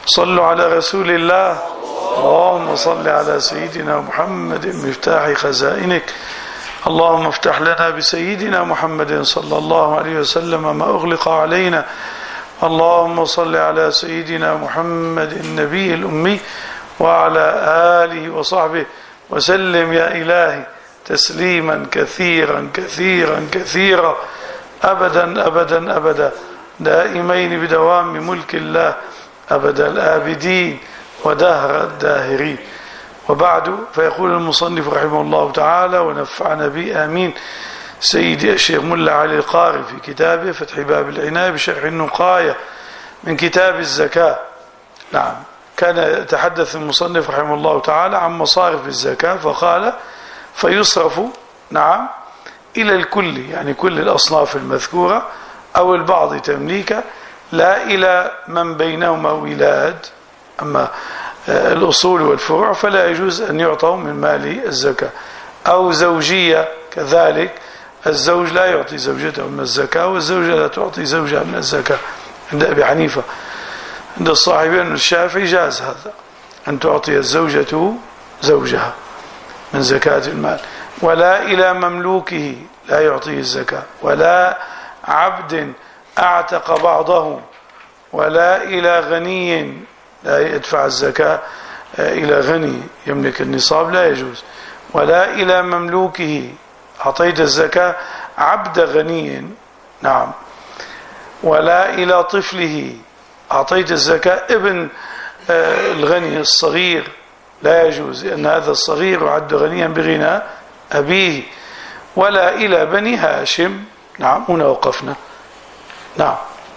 صلوا على رسول الله. اللهم صل على سيدنا محمد مفتاح خزائنك. اللهم افتح لنا بسيدنا محمد صلى الله عليه وسلم ما أغلق علينا. اللهم صل على سيدنا محمد النبي الأمي وعلى آله وصحبه وسلم يا إلهي تسليما كثيرا كثيرا كثيرا أبدا أبدا أبدا دائمين بدوام ملك الله أبد الآبدين ودهر الداهرين. وبعد، فيقول المصنف رحمه الله تعالى ونفعنا به آمين سيدي الشيخ ملا علي القاري في كتابه فتح باب العناية بشرح النقاية من كتاب الزكاة. نعم، كان يتحدث المصنف رحمه الله تعالى عن مصارف الزكاة فقال فيصرف نعم إلى الكل، يعني كل الأصناف المذكورة أو البعض تمليكا، لا إلى من بينهما ولاد. أما الأصول والفروع فلا يجوز أن يعطوا من مال الزكاة. أو زوجية كذلك، الزوج لا يعطي زوجته من الزكاة والزوجة لا تعطي زوجها من الزكاة عند أبي حنيفة. عند الصاحبين الشافعي جاز هذا، أن تعطي الزوجة زوجها من زكاة المال. ولا إلى مملوكه لا يعطيه الزكاة، ولا عبد أعتق بعضه، ولا إلى غني لا يدفع الزكاة إلى غني يملك النصاب لا يجوز. ولا إلى مملوكه أعطيت الزكاة عبد غني نعم. ولا إلى طفله أعطيت الزكاة ابن الغني الصغير لا يجوز، لأن هذا الصغير يعد غنيا بغنى أبيه. ولا إلى بني هاشم. نعم، هنا وقفنا. نعم.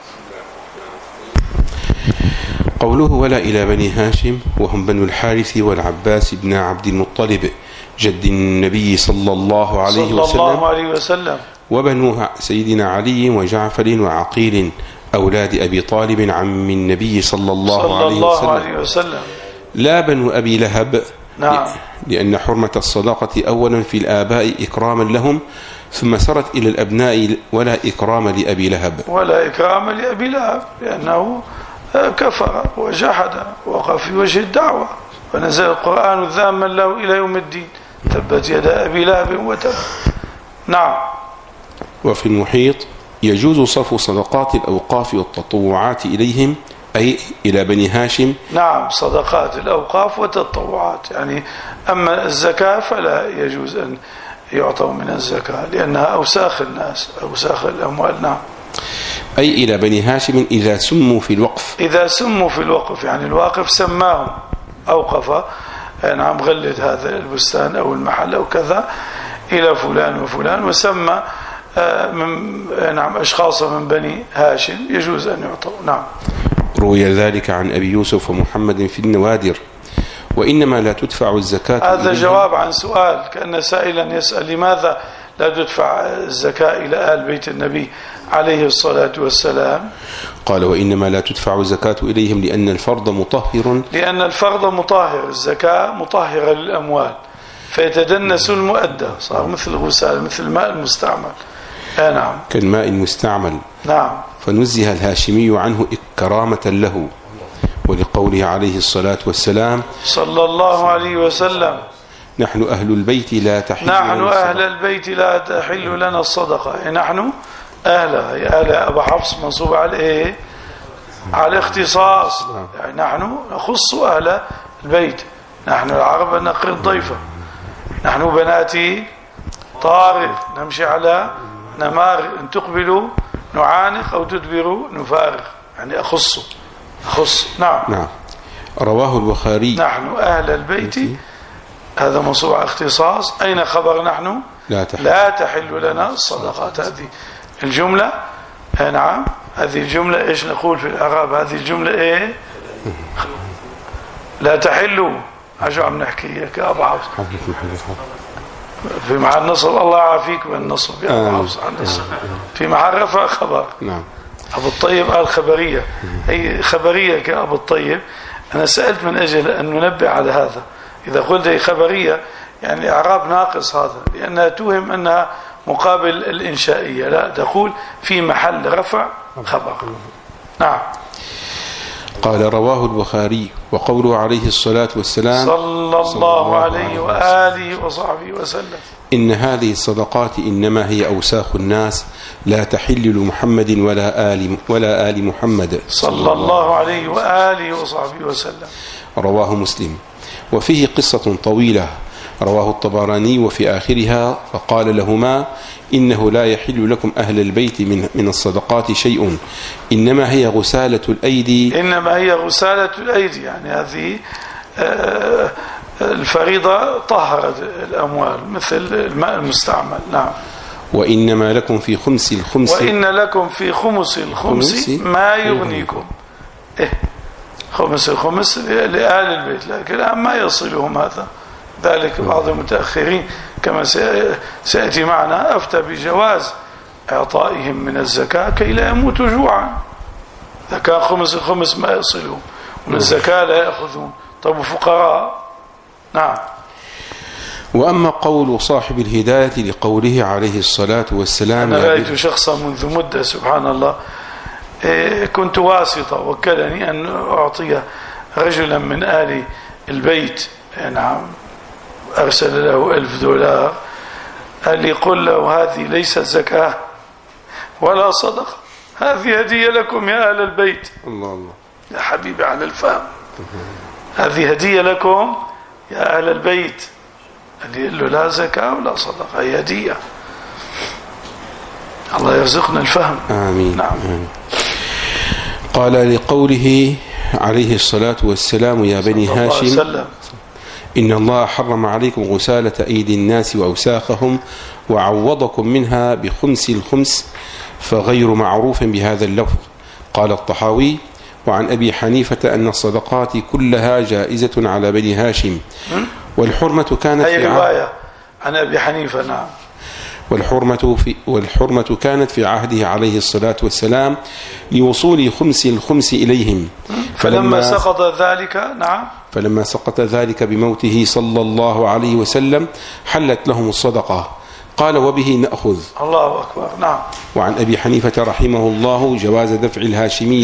قوله ولا إلى بني هاشم وهم بنو الحارث والعباس بن عبد المطلب جد النبي صلى الله عليه وسلم وبنو سيدنا علي وجعفر وعقيل أولاد أبي طالب عم النبي صلى الله عليه وسلم. لا بنو أبي لهب. نعم. لأن حرمة الصداقة أولا في الآباء إكراما لهم، ثم سرت إلى الأبناء ولا إكرام لأبي لهب. ولا إكرام لأبي لهب لأنه كفر وجحد وقف في وجه الدعوة، فنزل القرآن ذاما له إلى يوم الدين تبت يدا أبي لهب وتب. نعم. وفي المحيط يجوز صرف صدقات الأوقاف والتطوعات إليهم، أي إلى بني هاشم. نعم، صدقات الأوقاف والتطوعات يعني. أما الزكاة فلا يجوز أن يعطوا من الزكاة لأنها أوساخ الناس، أوساخ الأموال. نعم. أي إلى بني هاشم إذا سموا في الوقف. إذا سموا في الوقف يعني الواقف سماهم أوقف، نعم، غلت هذا البستان أو المحل أو كذا إلى فلان وفلان، وسمى نعم أشخاص من بني هاشم يجوز أن يعطوا. نعم. روي ذلك عن أبي يوسف ومحمد في النوادر. وإنما لا تدفع الزكاة. هذا جواب عن سؤال، كأن سائلا يسأل لماذا لا تدفع الزكاة إلى آل بيت النبي عليه الصلاة والسلام. قال وإنما لا تدفع الزكاة إليهم لأن الفرض مطهر. لأن الفرض مطهر، الزكاة مطهرة للأموال، فيتدنس المؤدى، صار مثل غسال، مثل الماء المستعمل. نعم، كالماء المستعمل. نعم. فنزه الهاشمي عنه إكرامة له، ولقوله عليه الصلاة والسلام صلى الله عليه وسلم نحن أهل البيت لا تحل نحن أهل البيت لا تحل لنا الصدقة. نحن أهلها، يا أهل أبا حفص منصوب على إيه؟ على اختصاص، يعني نحن نخص أهل البيت. نحن العرب نقر الضيفة، نحن بناتي طارق نمشي على نمارق، إن تقبلوا نعانق أو تدبروا نفارق، يعني أخص. نعم. نعم. رواه البخاري نحن أهل البيت، هذا منصوب على اختصاص. أين خبر نحن؟ لا تحل لنا الصدقات. هذه الجملة. نعم، هذه الجملة إيش نقول في الإعراب؟ هذه الجملة إيه؟ لا تحل. عشو عم نحكي كأبو حفص في محل نصب. الله يعافيك من النصب يا أبو حفص عن النصب في محل رفع خبر. نعم. أبو الطيب قال خبرية، هي خبرية كأبو الطيب. أنا سألت من أجل أن ننبه على هذا، إذا قلت هي خبرية يعني إعراب ناقص هذا، لأنها توهم أنها مقابل الإنشائية، لا، تقول في محل رفع خبر. نعم. قال رواه البخاري. وقوله عليه الصلاة والسلام صلى الله عليه وآله وصحبه وسلم: إن هذه الصدقات إنما هي أوساخ الناس لا تحل لمحمد ولا آل محمد صلى الله عليه وآله وصحبه وسلم. رواه مسلم. وفيه قصة طويلة رواه الطبراني وفي آخرها: فقال لهما: إنه لا يحل لكم أهل البيت من الصدقات شيء، إنما هي غسالة الأيدي. إنما هي غسالة الأيدي، يعني هذه الفريضة طهرت الأموال مثل الماء المستعمل. نعم. وإنما لكم في خمس الخمس، وإن لكم في خمس الخمس ما يغنيكم. خمس الخمس لآل البيت، لكن ما يصلهم هذا. ذلك بعض المتأخرين كما سيأتي معنا أفتى بجواز إعطائهم من الزكاة كي لا يموتوا جوعا. إذا كان خمس الخمس ما يصلهم ومن الزكاة لا يأخذون، طب فقراء. نعم. وأما قول صاحب الهداية لقوله عليه الصلاة والسلام: أنا رأيت شخصا منذ مدة سبحان الله، كنت واسطة، وكلني أن أعطي رجلا من آل البيت، نعم، أرسل له $1000. قال لي: قل له هذه ليست زكاة ولا صدقة، هذه هدية لكم يا أهل البيت. الله الله يا حبيبي على الفهم، هذه هدية لكم يا أهل البيت. قال له: لا زكاة ولا صدقة، هي هدية. الله يرزقنا الفهم. آمين. نعم. آمين. قال لقوله عليه الصلاة والسلام: يا بني هاشم إن الله حرم عليكم غسالة أيدي الناس وأوساخهم وعوضكم منها بخمس الخمس، فغير معروف بهذا اللفظ. قال الطحاوي: وعن أبي حنيفة أن الصدقات كلها جائزة على بني هاشم، والحرمة كانت في رواية عن أبي حنيفة. نعم. والحرمة كانت في عهده عليه الصلاة والسلام لوصول خمس الخمس إليهم، فلما سقط ذلك. نعم. فلما سقط ذلك بموته صلى الله عليه وسلم حلت لهم الصدقة. قال: وبه نأخذ. الله أكبر. نعم. وعن أبي حنيفة رحمه الله جواز دفع الهاشمي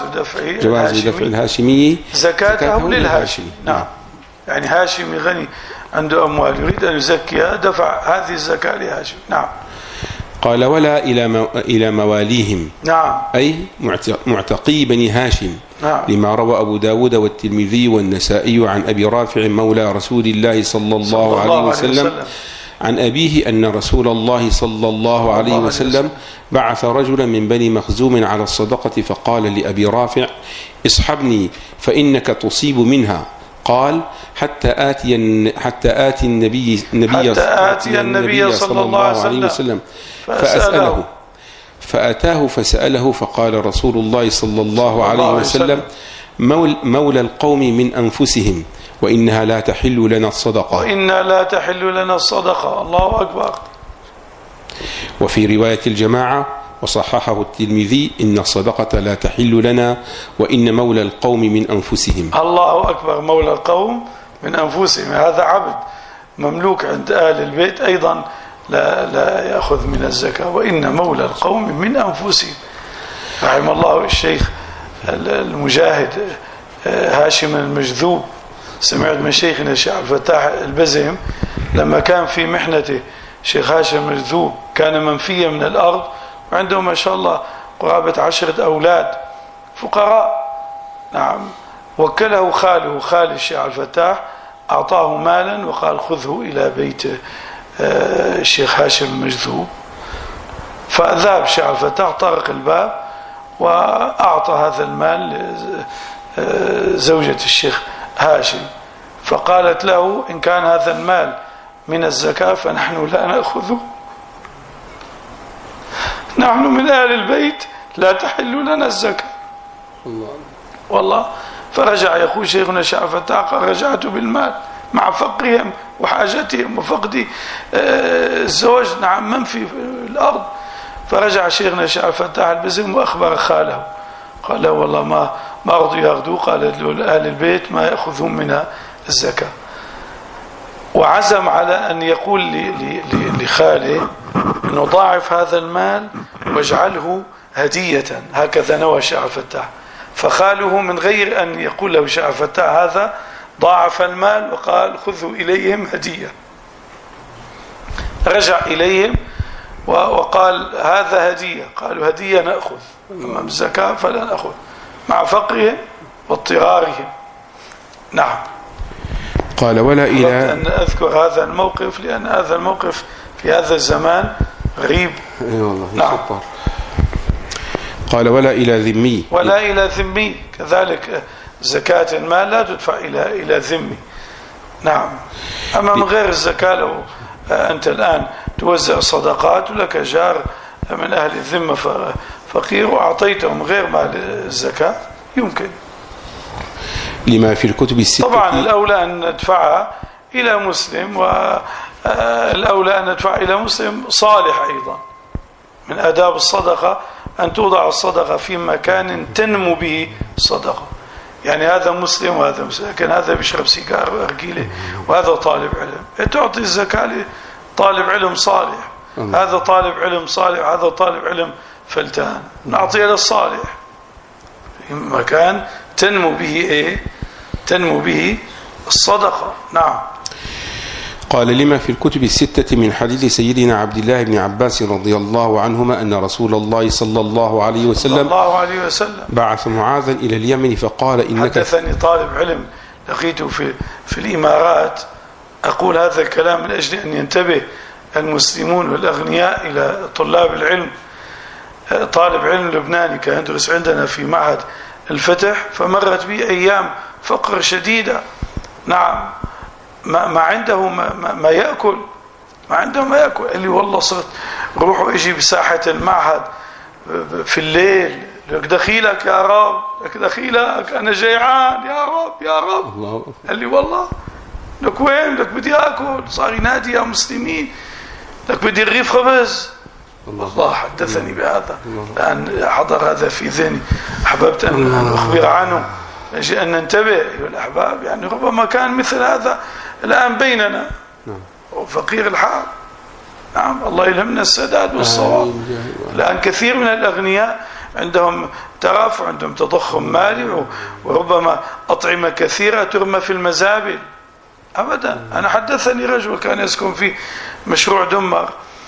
زكاته للهاشمي. نعم. يعني هاشمي غني عنده أموال يريد أن يزكيها، دفع هذه الزكاة لهاشم. نعم. قال: ولا إلى مواليهم. نعم. أي معتقي بني هاشم. نعم. لما روى أبو داود والترمذي والنسائي عن أبي رافع مولى رسول الله صلى الله عليه وسلم عن أبيه أن رسول الله صلى الله عليه وسلم بعث رجلا من بني مخزوم على الصدقة، فقال لأبي رافع: اصحبني فإنك تصيب منها. قال: حتى آتي النبي صلى الله عليه وسلم فأسأله. فأتاه فسأله، فقال رسول الله صلى الله عليه وسلم: مولى القوم من أنفسهم، وإنها لا تحل لنا الصدقة. الله أكبر. وفي رواية الجماعة وصححه الترمذي: إن الصدقة لا تحل لنا، وإن مولى القوم من أنفسهم. الله أكبر. مولى القوم من أنفسهم، هذا عبد مملوك عند آل البيت أيضا لا يأخذ من الزكاة. وإن مولى القوم من أنفسهم. رحم الله الشيخ المجاهد هاشم المجذوب. سمعت من شيخنا الشيخ عبد الفتاح البزيم لما كان في محنته، شيخ هاشم المجذوب كان منفيا من الأرض، وعنده ما شاء الله قرابة 10 أولاد فقراء. نعم. وكله خالي الشيخ عبد الفتاح، أعطاه مالا وقال: خذه إلى بيت الشيخ هاشم المجذوب. فذهب الشيخ عبد الفتاح، طرق الباب وأعطى هذا المال لزوجة الشيخ هاشم، فقالت له: إن كان هذا المال من الزكاة فنحن لا نأخذه، نحن من آل البيت لا تحل لنا الزكاة. والله. فرجع يقول شيخنا الشيخ عبد الفتاح: رجعت بالمال مع فقرهم وحاجتهم وفقد الزوج، نعم، من في الأرض. فرجع شيخنا الشيخ عبد الفتاح البزم وأخبر خاله، قال له: والله ما رضوا يأخذوا. قال له: أهل البيت ما يأخذهم منها الزكاة. وعزم على أن يقول لخاله أنه ضاعف هذا المال واجعله هدية، هكذا نوى الشيخ عبد الفتاح. فخاله من غير أن يقول له شيء فتاة هذا ضاعف المال وقال خذوا إليهم هدية. رجع إليهم وقال هذا هدية، قالوا هدية نأخذ، أما الزكاة فلا نأخذ، مع فقرهم واضطرارهم. نعم. قال ولا إلى أن أذكر هذا الموقف لأن هذا الموقف في هذا الزمان غريب. والله. نعم. قال ولا إلى ذمي، ولا إلى ذمي كذلك زكاة المال لا تدفع إلى ذمي. نعم. أما من غير الزكاة لو أنت الآن توزع صدقات ولك جار من أهل الذمة فقير وأعطيتهم غير مال الزكاة يمكن. لما في الكتب الستة طبعا الأولى أن ندفعها إلى مسلم، والأولى أن ندفع إلى مسلم صالح أيضا. من آداب الصدقة أن توضع الصدقة في مكان تنمو به الصدقة، يعني هذا مسلم وهذا مسلم، لكن هذا بيشرب سيجار وأرجيلة وهذا طالب علم، تعطي الزكاة لطالب علم صالح. هذا طالب علم صالح وهذا طالب علم فلتان، نعطيه للصالح في مكان تنمو به تنمو به الصدقة. نعم. قال لما في الكتب الستة من حديث سيدنا عبد الله بن عباس رضي الله عنهما أن رسول الله صلى الله عليه وسلم بعث معاذا إلى اليمن فقال إنك. حدثني طالب علم لقيته في الإمارات، أقول هذا الكلام من أجل أن ينتبه المسلمون والأغنياء إلى طلاب العلم. طالب علم لبناني كان يدرس عندنا في معهد الفتح، فمرت به أيام فقر شديدة. نعم. ما عنده ما يأكل، ما عنده ما يأكل. قال لي والله صرت روح وإجي بساحة المعهد في الليل، لك دخيلك يا رب، لك دخيلك أنا جيعان يا رب يا رب. قال لي والله لك وين، لك بدي أكل. صار ينادي يا مسلمين، لك بدي رغيف خبز. الله حدثني بهذا لأن حضر هذا في ذهني، أحببت أن أخبر عنه يجب أن ننتبه أيها الأحباب. يعني ربما كان مثل هذا الآن بيننا وفقير الحال. نعم. الله يلهمنا السداد والصواب. الآن كثير من الأغنياء عندهم ترف، عندهم تضخم مالي، وربما أطعمة كثيرة ترمى في المزابل. أبدا. أنا حدثني رجل كان يسكن في مشروع دمر،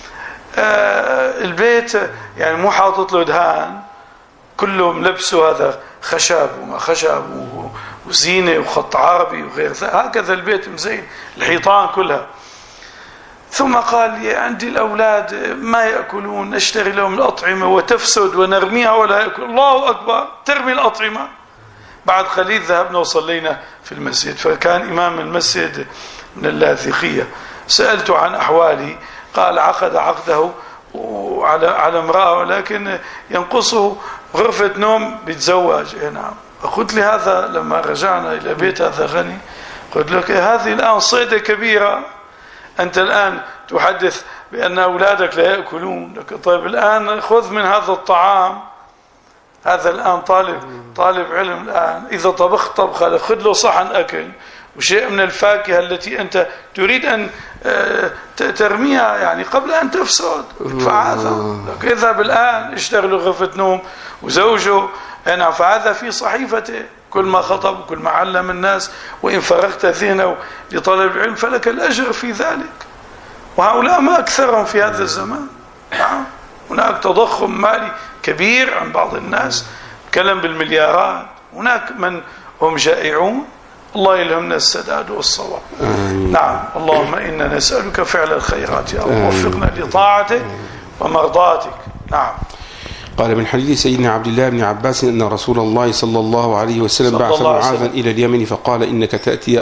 البيت يعني مو حاطط له دهان، كله ملبسه هذا خشب وما خشب وزينة وخط عربي وغير ذلك، هكذا البيت مزين، الحيطان كلها. ثم قال لي عندي الأولاد ما يأكلون، نشتري لهم الأطعمة وتفسد ونرميها ولا يأكل. الله أكبر، ترمي الأطعمة. بعد قليل ذهبنا وصلينا في المسجد، فكان إمام المسجد من اللاذقية، سألته عن أحوالي، قال عقد عقده على امرأة ولكن ينقصه غرفة نوم بيتزوج. نعم. فقلت لي هذا لما رجعنا إلى بيت هذا غني، قلت لك هذه الآن صيدة كبيرة، أنت الآن تحدث بأن أولادك لا يأكلون، لك طيب الآن خذ من هذا الطعام. هذا الآن طالب علم، الآن إذا طبخت طبخة خذ له صحن أكل وشيء من الفاكهة التي أنت تريد أن ترميها يعني قبل أن تفسد. فهذا اذهب الآن اشتغل غرفة نوم وزوجه. يعني فهذا في صحيفته، كل ما خطب وكل ما علم الناس، وإن فرغت ذهنه لطلب العلم فلك الأجر في ذلك. وهؤلاء ما أكثرهم في هذا الزمان. هناك تضخم مالي كبير عن بعض الناس، كلام بالمليارات. هناك من هم جائعون. الله يلهمنا السداد والصواب. نعم. اللهم إنا نسألك فعل الخيرات يا رب، وفقنا لطاعتك ومرضاتك. نعم. قال من حديث سيدنا عبد الله بن عباس أن رسول الله صلى الله عليه وسلم بعث معاذا إلى اليمن فقال إنك تأتي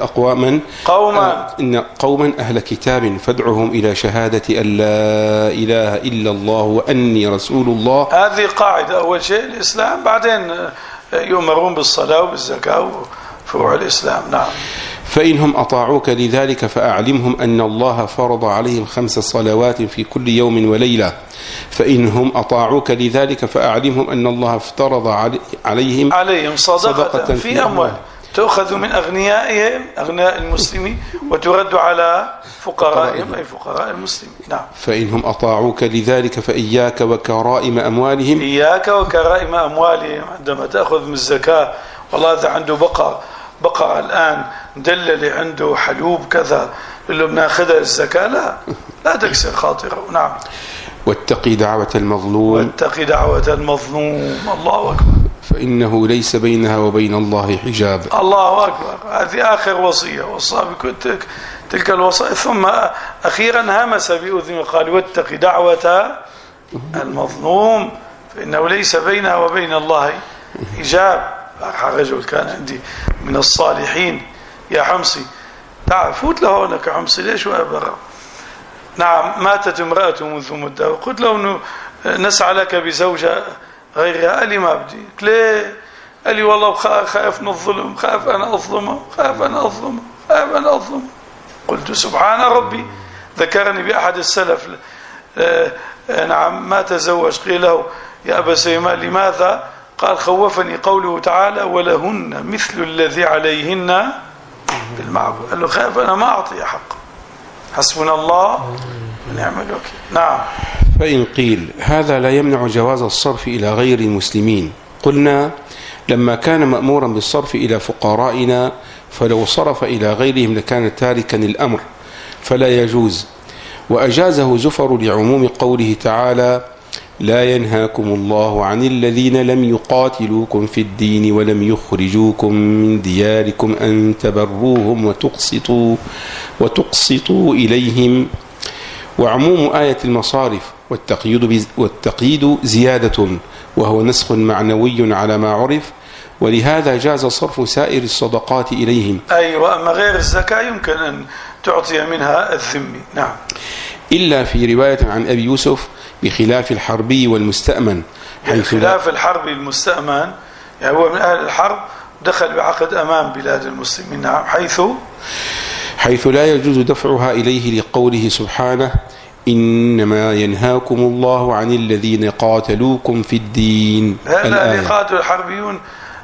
قوما أهل كتاب فادعهم إلى شهادة أن لا إله إلا الله وأني رسول الله. هذه قاعدة، أول شيء الإسلام، بعدين يؤمرون بالصلاة وبالزكاة وفروع الإسلام. نعم. فإنهم أطاعوك لذلك فأعلمهم أن الله فرض عليهم 5 صلوات في كل يوم وليلة. فإنهم أطاعوك لذلك فأعلمهم أن الله افترض عليهم صدقة في أموال. تأخذ من أغنيائهم أغنياء المسلمين وترد على فقرائهم أي فقراء المسلمين. نعم. فإنهم أطاعوك لذلك فإياك وكرائم أموالهم. إياك وكرائم أموالهم. عندما تأخذ من الزكاة والله إذا عنده بقرة الآن مدللة عنده حلوب كذا اللي بناخذها الزكاة لا تكسر خاطره. نعم. واتقي دعوة المظلوم. واتقي دعوة المظلوم. الله أكبر. فإنه ليس بينها وبين الله حجاب. الله أكبر. هذه آخر وصية وصى تلك الوصايا ثم أخيرا همس بأذن وقال واتقي دعوة المظلوم فإنه ليس بينها وبين الله حجاب. رجل كان عندي من الصالحين يا حمصي تعال فوت له هناك حمصي ليش وأبرا. نعم. ماتت امرأة منذ مدة وقلت له نسعى لك بزوجة غيرها. قال لي ما بدي. ليه؟ قال لي والله خايف من الظلم خايف أنا أظلمه. قلت سبحان ربي. ذكرني بأحد السلف نعم ما تزوج. قيل له يا أبا سليمان لماذا؟ قال خوفني قوله تعالى ولهن مثل الذي عليهن بالمعروف. قال له خايف أنا ما أعطي حق. حسبنا الله ونعم الوكيل. نعم. فإن قيل هذا لا يمنع جواز الصرف إلى غير المسلمين قلنا لما كان مأمورا بالصرف إلى فقرائنا فلو صرف إلى غيرهم لكان تاركا الأمر فلا يجوز. وأجازه زفر لعموم قوله تعالى لا ينهاكم الله عن الذين لم يقاتلوكم في الدين ولم يخرجوكم من دياركم أن تبروهم وتقسطوا إليهم. وعموم آية المصارف والتقييد زيادة وهو نسخ معنوي على ما عرف ولهذا جاز صرف سائر الصدقات إليهم. أيوة. أما غير الزكاة يمكن أن تعطي منها الذمي. نعم. إلا في رواية عن أبي يوسف بخلاف الحربي والمستأمن. خلاف الحربي المستأمن يعني هو من أهل الحرب دخل بعقد أمام بلاد المسلمين. نعم. حيث لا يجوز دفعها إليه لقوله سبحانه إنما ينهاكم الله عن الذين قاتلوكم في الدين. هذا يقاتل الحربيون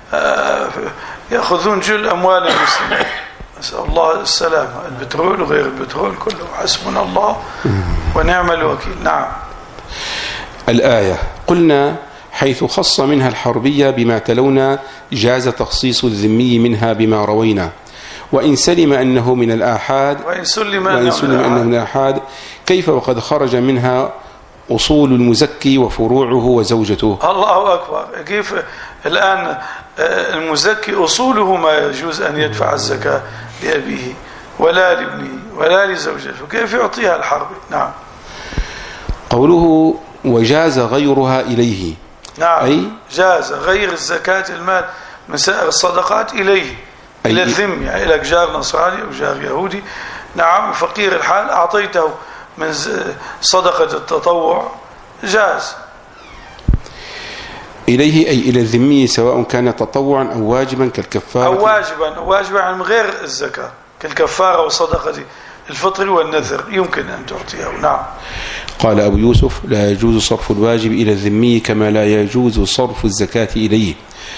يأخذون جل أموال المسلمين. نسأل الله السلامة. البترول وغير البترول كله. حسبنا الله ونعم الوكيل. نعم. الآية قلنا حيث خص منها الحربية بما تلونا جاز تخصيص الذمي منها بما روينا. وإن سلم أنه من الآحاد وإن سلم أنه من الآحاد كيف وقد خرج منها أصول المزكي وفروعه وزوجته. الله أكبر. كيف الآن المزكي أصوله ما يجوز أن يدفع الزكاة لأبيه ولا لابنه ولا لزوجته كيف يعطيها الحربي. نعم. قوله وجاز غيرها إليه. نعم. أي جاز غير الزكاة المال من سائر الصدقات إليه إلى الذم يعني إلى جار نصراني أو جار يهودي. نعم. فقير الحال أعطيته من صدقة التطوع جاز. إليه أي إلى الذمي سواء كان تطوعا أو واجبا كالكفارة أو واجبا من غير الزكاة كالكفارة وصدقة الفطر والنذر يمكن أن تعطيه. نعم. قال أبو يوسف لا يجوز صرف الواجب إلى الذمي كما لا يجوز صرف الزكاة إليه.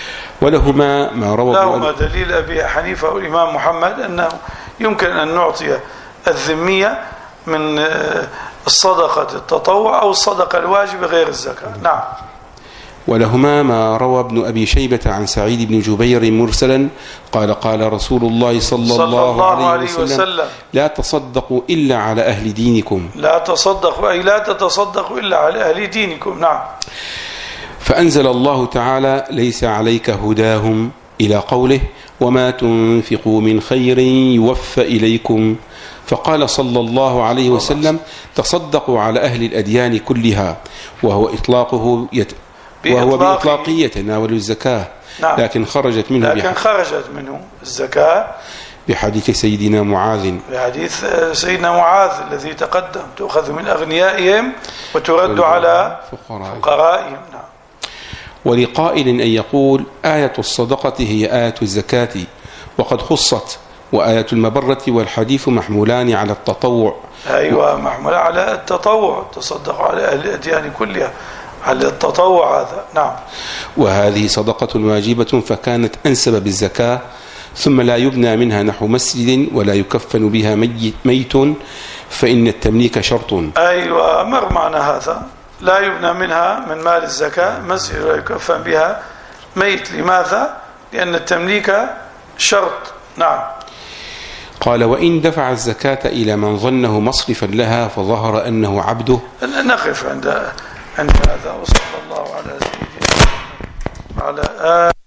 لهما دليل أبي حنيفة والإمام محمد أنه يمكن أن نعطي الذمية من الصدقة التطوع أو الصدقة الواجب غير الزكاة. نعم. ولهما ما روى ابن أبي شيبة عن سعيد بن جبير مرسلا قال رسول الله صلى الله عليه وسلم لا تصدقوا إلا على أهل دينكم. لا تصدقوا أي لا تتصدقوا إلا على أهل دينكم. نعم. فأنزل الله تعالى ليس عليك هداهم إلى قوله وما تنفقوا من خير يوفى إليكم. فقال صلى الله عليه وسلم تصدقوا على أهل الأديان كلها وهو بإطلاقه يتناول الزكاة. نعم. لكن خرجت منه الزكاة بحديث سيدنا معاذ الذي تقدم تأخذ من أغنيائهم وترد على فقرائهم. نعم. ولقائل أن يقول آية الصدقة هي آية الزكاة وقد خصت وآية المبرة والحديث محمولان على التطوع. أيوة محمول على التطوع تصدق على أهل الأديان كلها على التطوع هذا. نعم. وهذه صدقة واجبة فكانت أنسب بالزكاة ثم لا يبنى منها نحو مسجد ولا يكفن بها ميت فإن التمليك شرط. أيوة، مر معنى هذا، لا يبنى منها من مال الزكاة مسجد ولا يكفن بها ميت. لماذا؟ لأن التمليك شرط. نعم. قال وإن دفع الزكاة إلى من ظنه مصرفا لها فظهر أنه عبده. نقف عند هذا، وصلى الله على سيدنا وعلى آله.